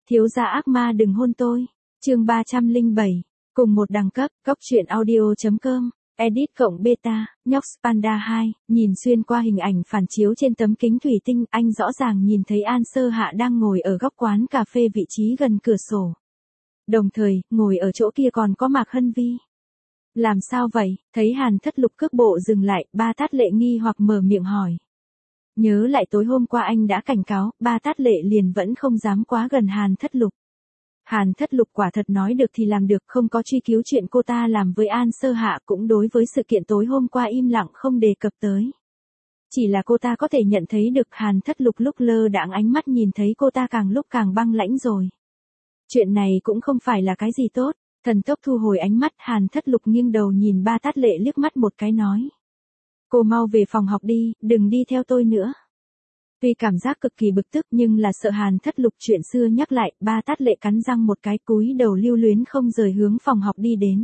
Thiếu gia ác ma đừng hôn tôi. Chương 307. Cùng một đẳng cấp, Cóc truyện audio.com. Edit cộng beta, nhóc Panda 2, nhìn xuyên qua hình ảnh phản chiếu trên tấm kính thủy tinh, anh rõ ràng nhìn thấy An Sơ Hạ đang ngồi ở góc quán cà phê vị trí gần cửa sổ. Đồng thời, ngồi ở chỗ kia còn có Mạc Hân Vi. Làm sao vậy? Thấy Hàn Thất Lục cước bộ dừng lại, Ba Tát Lệ nghi hoặc mở miệng hỏi. Nhớ lại tối hôm qua anh đã cảnh cáo, Ba Tát Lệ liền vẫn không dám quá gần Hàn Thất Lục. Hàn Thất Lục quả thật nói được thì làm được, không có truy cứu chuyện cô ta làm với An Sơ Hạ, cũng đối với sự kiện tối hôm qua im lặng không đề cập tới. Chỉ là cô ta có thể nhận thấy được Hàn Thất Lục lúc lơ đãng ánh mắt nhìn thấy cô ta càng lúc càng băng lãnh rồi. Chuyện này cũng không phải là cái gì tốt. Thần tốc thu hồi ánh mắt, Hàn Thất Lục nghiêng đầu nhìn Ba Tát Lệ liếc mắt một cái nói. Cô mau về phòng học đi, đừng đi theo tôi nữa. Tuy cảm giác cực kỳ bực tức nhưng là sợ Hàn Thất Lục chuyện xưa nhắc lại, Ba Tát Lệ cắn răng một cái cúi đầu lưu luyến không rời hướng phòng học đi đến.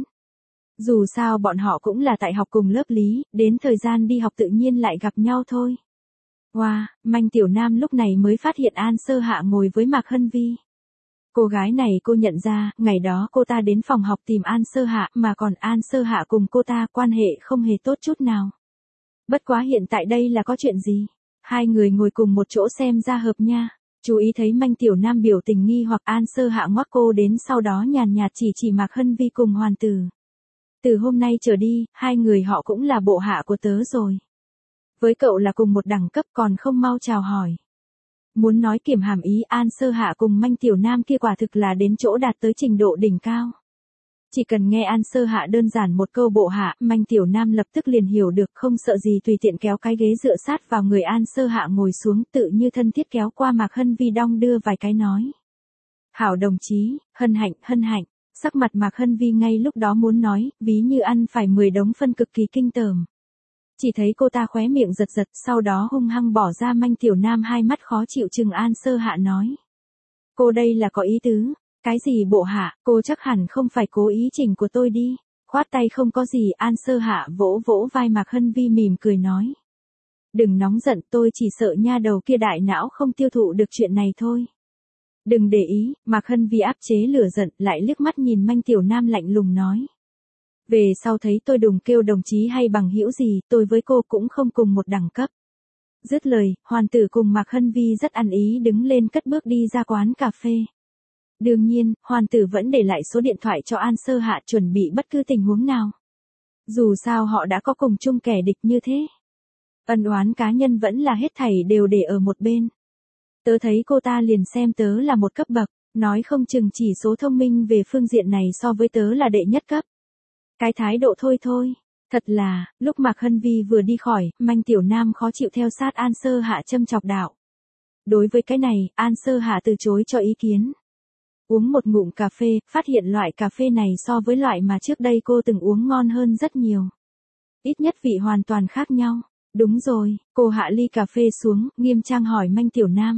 Dù sao bọn họ cũng là tại học cùng lớp lý, đến thời gian đi học tự nhiên lại gặp nhau thôi. Wow, Manh Tiểu Nam lúc này mới phát hiện An Sơ Hạ ngồi với Mạc Hân Vi. Cô gái này cô nhận ra, ngày đó cô ta đến phòng học tìm An Sơ Hạ, mà còn An Sơ Hạ cùng cô ta quan hệ không hề tốt chút nào. Bất quá hiện tại đây là có chuyện gì? Hai người ngồi cùng một chỗ xem ra hợp nha. Chú ý thấy Manh Tiểu Nam biểu tình nghi hoặc, An Sơ Hạ ngoắc cô đến, sau đó nhàn nhạt chỉ Mạc Hân Vi cùng Hoàn Tử. Từ hôm nay trở đi, hai người họ cũng là bộ hạ của tớ rồi. Với cậu là cùng một đẳng cấp còn không mau chào hỏi. Muốn nói kiềm hàm ý, An Sơ Hạ cùng Manh Tiểu Nam kia quả thực là đến chỗ đạt tới trình độ đỉnh cao. Chỉ cần nghe An Sơ Hạ đơn giản một câu bộ hạ, Manh Tiểu Nam lập tức liền hiểu được, không sợ gì tùy tiện kéo cái ghế dựa sát vào người An Sơ Hạ ngồi xuống, tự như thân thiết kéo qua Mạc Hân Vi đong đưa vài cái nói. Hảo đồng chí, hân hạnh. Sắc mặt Mạc Hân Vi ngay lúc đó muốn nói, ví như ăn phải 10 đống phân cực kỳ kinh tởm. Chỉ thấy cô ta khóe miệng giật, sau đó hung hăng bỏ ra. Manh Tiểu Nam hai mắt khó chịu chừng An Sơ Hạ nói. Cô đây là có ý tứ, cái gì bộ hạ, cô chắc hẳn không phải cố ý chỉnh của tôi đi. Khoát tay không có gì, An Sơ Hạ vỗ vỗ vai Mạc Hân Vi mỉm cười nói. Đừng nóng giận, tôi chỉ sợ nha đầu kia đại não không tiêu thụ được chuyện này thôi. Đừng để ý, Mạc Hân Vi áp chế lửa giận, lại liếc mắt nhìn Manh Tiểu Nam lạnh lùng nói. Về sau thấy tôi đừng kêu đồng chí hay bằng hữu gì, tôi với cô cũng không cùng một đẳng cấp. Dứt lời, Hoàn Tử cùng Mạc Hân Vi rất ăn ý đứng lên cất bước đi ra quán cà phê. Đương nhiên, Hoàn Tử vẫn để lại số điện thoại cho An Sơ Hạ chuẩn bị bất cứ tình huống nào. Dù sao họ đã có cùng chung kẻ địch như thế. Ân oán cá nhân vẫn là hết thảy đều để ở một bên. Tớ thấy cô ta liền xem tớ là một cấp bậc, nói không chừng chỉ số thông minh về phương diện này so với tớ là đệ nhất cấp. Cái thái độ thôi, thật là, lúc Mạc Hân Vi vừa đi khỏi, Manh Tiểu Nam khó chịu theo sát An Sơ Hạ châm chọc đạo. Đối với cái này, An Sơ Hạ từ chối cho ý kiến. Uống một ngụm cà phê, phát hiện loại cà phê này so với loại mà trước đây cô từng uống ngon hơn rất nhiều. Ít nhất vị hoàn toàn khác nhau. Đúng rồi, cô hạ ly cà phê xuống, nghiêm trang hỏi Manh Tiểu Nam.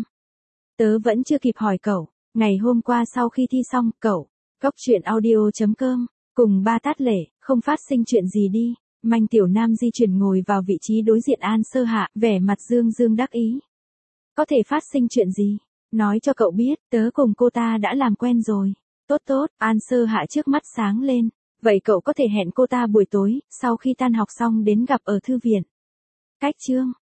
Tớ vẫn chưa kịp hỏi cậu, ngày hôm qua sau khi thi xong, cậu, Cóc truyện audio.com, cùng Ba Tát Lệ, không phát sinh chuyện gì đi. Manh Tiểu Nam di chuyển ngồi vào vị trí đối diện An Sơ Hạ, vẻ mặt dương đắc ý. Có thể phát sinh chuyện gì? Nói cho cậu biết, tớ cùng cô ta đã làm quen rồi. Tốt, An Sơ Hạ trước mắt sáng lên. Vậy cậu có thể hẹn cô ta buổi tối, sau khi tan học xong đến gặp ở thư viện. Cách chương.